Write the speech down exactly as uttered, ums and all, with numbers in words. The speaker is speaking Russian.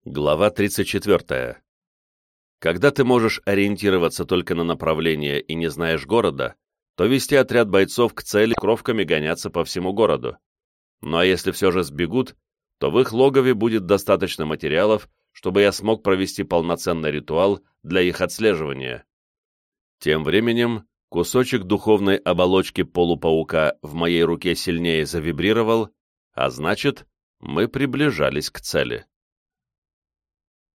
Глава тридцать четвёртая. Когда ты можешь ориентироваться только на направление и не знаешь города, то вести отряд бойцов к цели кровками гоняться по всему городу. Ну а если все же сбегут, то в их логове будет достаточно материалов, чтобы я смог провести полноценный ритуал для их отслеживания. Тем временем кусочек духовной оболочки полупаука в моей руке сильнее завибрировал, а значит, мы приближались к цели.